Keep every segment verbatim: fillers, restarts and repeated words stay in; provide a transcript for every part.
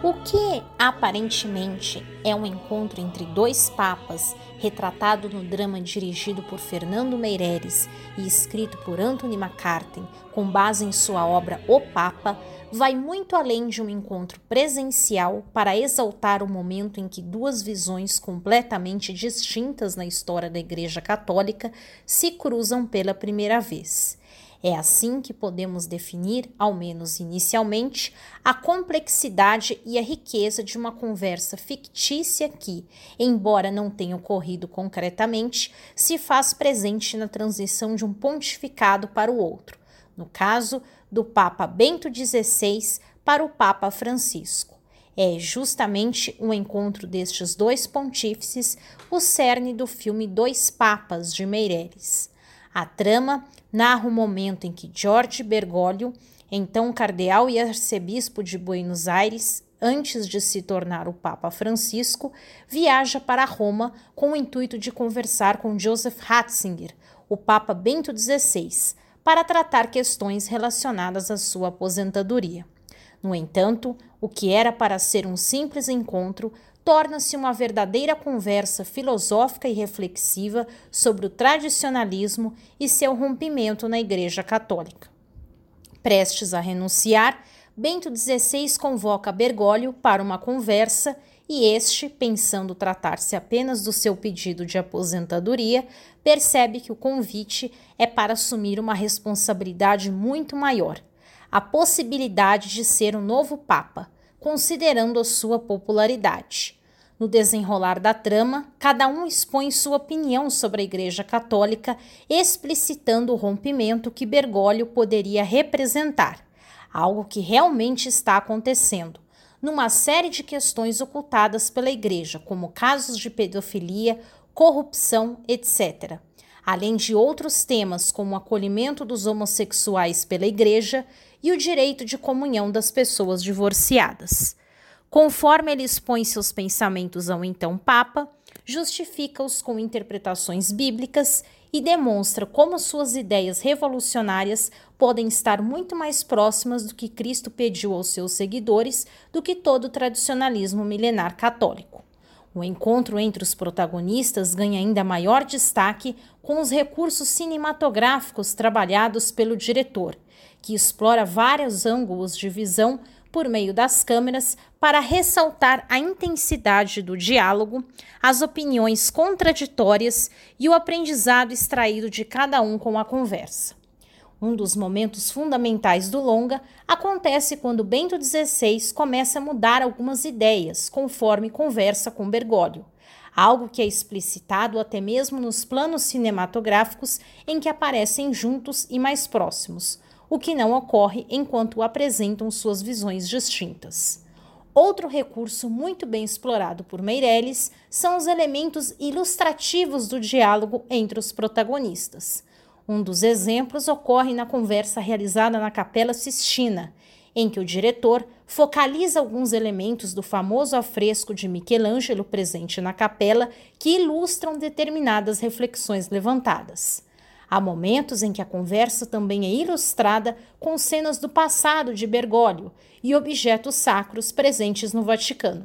O que aparentemente é um encontro entre dois papas, retratado no drama dirigido por Fernando Meirelles e escrito por Anthony McCarten, com base em sua obra O Papa, vai muito além de um encontro presencial para exaltar o momento em que duas visões completamente distintas na história da Igreja Católica se cruzam pela primeira vez. É assim que podemos definir, ao menos inicialmente, a complexidade e a riqueza de uma conversa fictícia que, embora não tenha ocorrido concretamente, se faz presente na transição de um pontificado para o outro, no caso do Papa Bento dezesseis para o Papa Francisco. É justamente o encontro destes dois pontífices o cerne do filme Dois Papas, de Meirelles. A trama narra o momento em que Jorge Bergoglio, então cardeal e arcebispo de Buenos Aires, antes de se tornar o Papa Francisco, viaja para Roma com o intuito de conversar com Joseph Ratzinger, o Papa Bento dezesseis, para tratar questões relacionadas à sua aposentadoria. No entanto, o que era para ser um simples encontro torna-se uma verdadeira conversa filosófica e reflexiva sobre o tradicionalismo e seu rompimento na Igreja Católica. Prestes a renunciar, Bento dezesseis convoca Bergoglio para uma conversa e este, pensando tratar-se apenas do seu pedido de aposentadoria, percebe que o convite é para assumir uma responsabilidade muito maior, a possibilidade de ser o novo Papa, considerando a sua popularidade. No desenrolar da trama, cada um expõe sua opinião sobre a Igreja Católica, explicitando o rompimento que Bergoglio poderia representar, algo que realmente está acontecendo, numa série de questões ocultadas pela Igreja, como casos de pedofilia, corrupção, etcétera, além de outros temas como o acolhimento dos homossexuais pela Igreja e o direito de comunhão das pessoas divorciadas. Conforme ele expõe seus pensamentos ao então Papa, justifica-os com interpretações bíblicas e demonstra como suas ideias revolucionárias podem estar muito mais próximas do que Cristo pediu aos seus seguidores do que todo o tradicionalismo milenar católico. O encontro entre os protagonistas ganha ainda maior destaque com os recursos cinematográficos trabalhados pelo diretor, que explora vários ângulos de visão por meio das câmeras para ressaltar a intensidade do diálogo, as opiniões contraditórias e o aprendizado extraído de cada um com a conversa. Um dos momentos fundamentais do longa acontece quando Bento dezesseis começa a mudar algumas ideias conforme conversa com Bergoglio, algo que é explicitado até mesmo nos planos cinematográficos em que aparecem juntos e mais próximos, o que não ocorre enquanto apresentam suas visões distintas. Outro recurso muito bem explorado por Meirelles são os elementos ilustrativos do diálogo entre os protagonistas. Um dos exemplos ocorre na conversa realizada na Capela Sistina, em que o diretor focaliza alguns elementos do famoso afresco de Michelangelo presente na capela que ilustram determinadas reflexões levantadas. Há momentos em que a conversa também é ilustrada com cenas do passado de Bergoglio e objetos sacros presentes no Vaticano.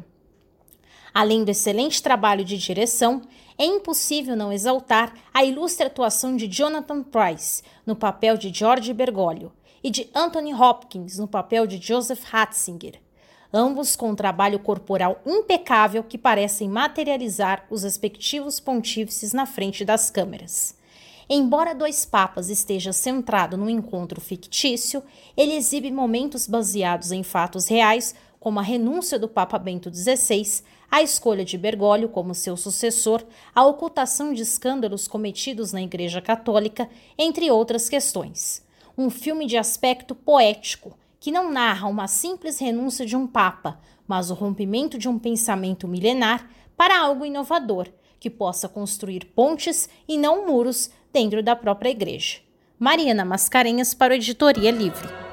Além do excelente trabalho de direção, é impossível não exaltar a ilustre atuação de Jonathan Pryce no papel de Jorge Bergoglio e de Anthony Hopkins no papel de Joseph Ratzinger, ambos com um trabalho corporal impecável que parecem materializar os respectivos pontífices na frente das câmeras. Embora Dois Papas esteja centrado num encontro fictício, ele exibe momentos baseados em fatos reais, como a renúncia do Papa Bento dezesseis, a escolha de Bergoglio como seu sucessor, a ocultação de escândalos cometidos na Igreja Católica, entre outras questões. Um filme de aspecto poético, que não narra uma simples renúncia de um Papa, mas o rompimento de um pensamento milenar para algo inovador, que possa construir pontes e não muros dentro da própria Igreja. Mariana Mascarenhas para o Editoria Livre.